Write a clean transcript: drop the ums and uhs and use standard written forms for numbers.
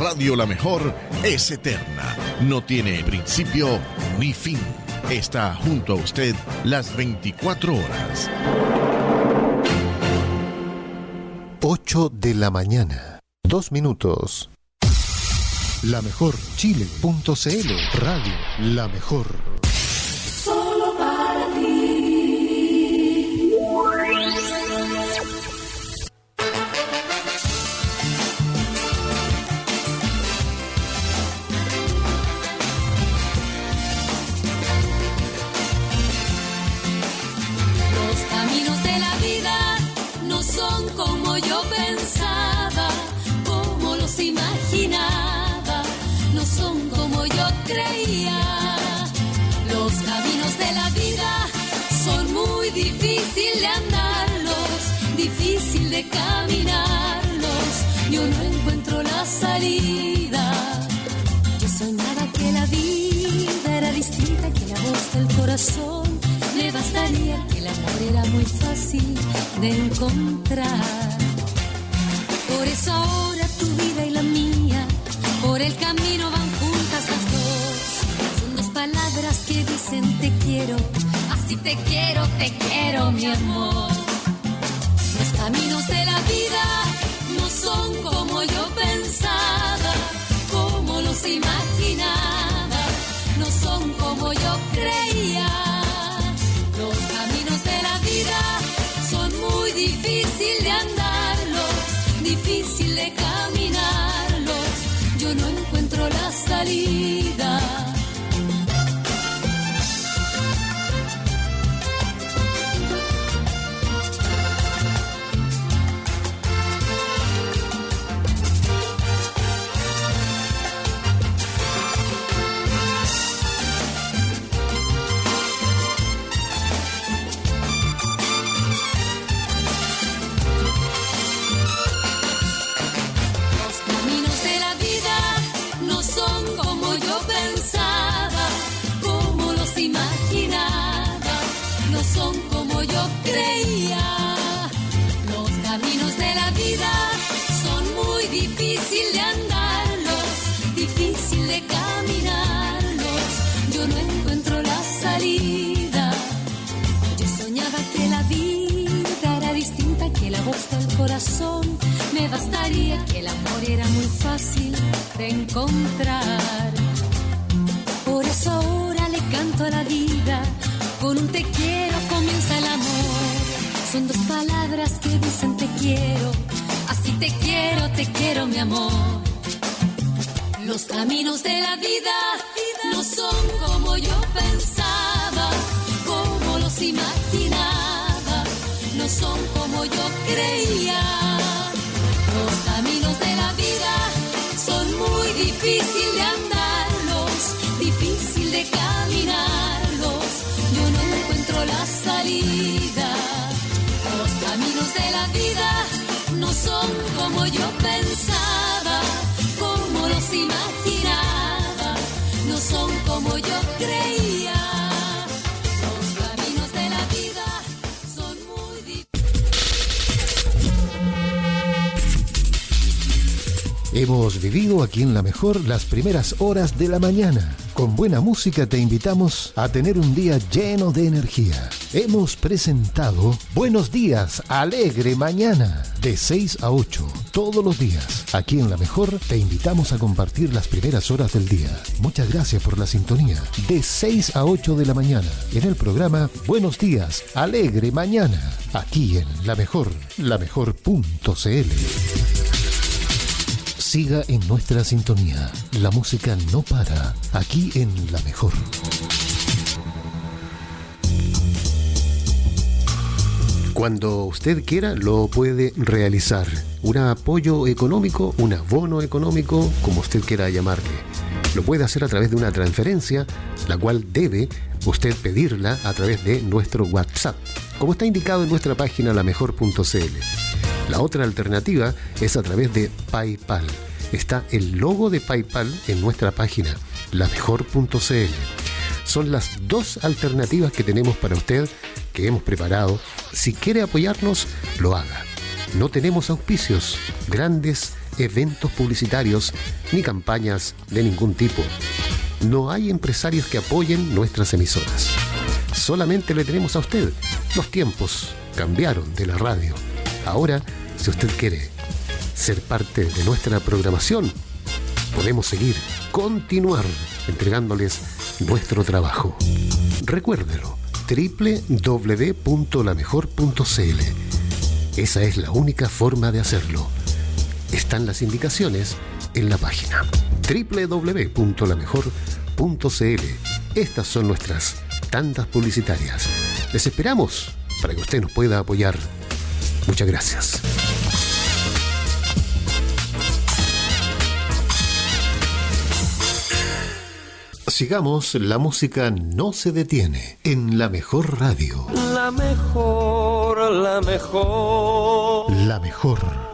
Radio La Mejor es eterna, no tiene principio ni fin. Está junto a usted las 24 horas. 8 de la mañana, 2 minutos. La Mejor Chile.cl Radio La Mejor. Solo para ti. Los caminos de la vida no son como yo pensaba, como los imaginaba, no son como yo creía. Los caminos de la vida son muy difícil de andarlos, difícil de caminarlos. Yo no encuentro la salida. Yo soñaba que la vida era distinta, que la voz del corazón me bastaría, que el amor era muy fácil de encontrar. Por eso ahora tu vida y la mía, por el camino van juntas las dos. Son dos palabras que dicen te quiero, así te quiero mi amor. Los caminos de la vida no son como yo pensaba, como los imaginaba, no son como yo creía. Los caminos de la vida son muy difícil de andarlos, difícil de caminarlos. Yo no encuentro la salida. Son como yo creía. Los caminos de la vida son muy difícil de andarlos, difícil de caminarlos. Yo no encuentro la salida. Yo soñaba que la vida era distinta, que la voz del corazón me bastaría, que el amor era muy fácil de encontrar. Por eso ahora le canto a la vida. Con un te quiero comienza el amor. Son dos palabras que dicen te quiero, así te quiero mi amor. Los caminos de la vida no son como yo pensaba, como los imaginaba, no son como yo creía. Los caminos de la vida son muy difícil de andarlos, difícil de caminarlos. Yo no encuentro la salida. Los caminos de la vida no son como yo pensaba, como los imaginaba, no son como yo creía. Los caminos de la vida son muy difíciles. Hemos vivido aquí en La Mejor las primeras horas de la mañana. Con buena música te invitamos a tener un día lleno de energía. Hemos presentado Buenos Días, Alegre Mañana, de 6 a 8, todos los días. Aquí en La Mejor te invitamos a compartir las primeras horas del día. Muchas gracias por la sintonía. De 6 a 8 de la mañana, en el programa Buenos Días, Alegre Mañana, aquí en La Mejor, lamejor.cl. Siga en nuestra sintonía. La música no para. Aquí en La Mejor. Cuando usted quiera, lo puede realizar. Un apoyo económico, un abono económico, como usted quiera llamarle. Lo puede hacer a través de una transferencia, la cual debe usted pedirla a través de nuestro WhatsApp, como está indicado en nuestra página lamejor.cl. La otra alternativa es a través de PayPal. Está el logo de PayPal en nuestra página, lamejor.cl. Son las dos alternativas que tenemos para usted, que hemos preparado. Si quiere apoyarnos, lo haga. No tenemos auspicios grandes eventos publicitarios ni campañas de ningún tipo. No hay empresarios que apoyen nuestras emisoras. Solamente le tenemos a usted. Los tiempos cambiaron de la radio. Ahora, si usted quiere ser parte de nuestra programación, podemos continuar entregándoles nuestro trabajo. Recuérdelo, www.lamejor.cl. Esa es la única forma de hacerlo. Están las indicaciones en la página www.lamejor.cl. Estas son nuestras tandas publicitarias. Les esperamos para que usted nos pueda apoyar. Muchas gracias. Sigamos, la música no se detiene en La Mejor Radio. La mejor, la mejor. La Mejor.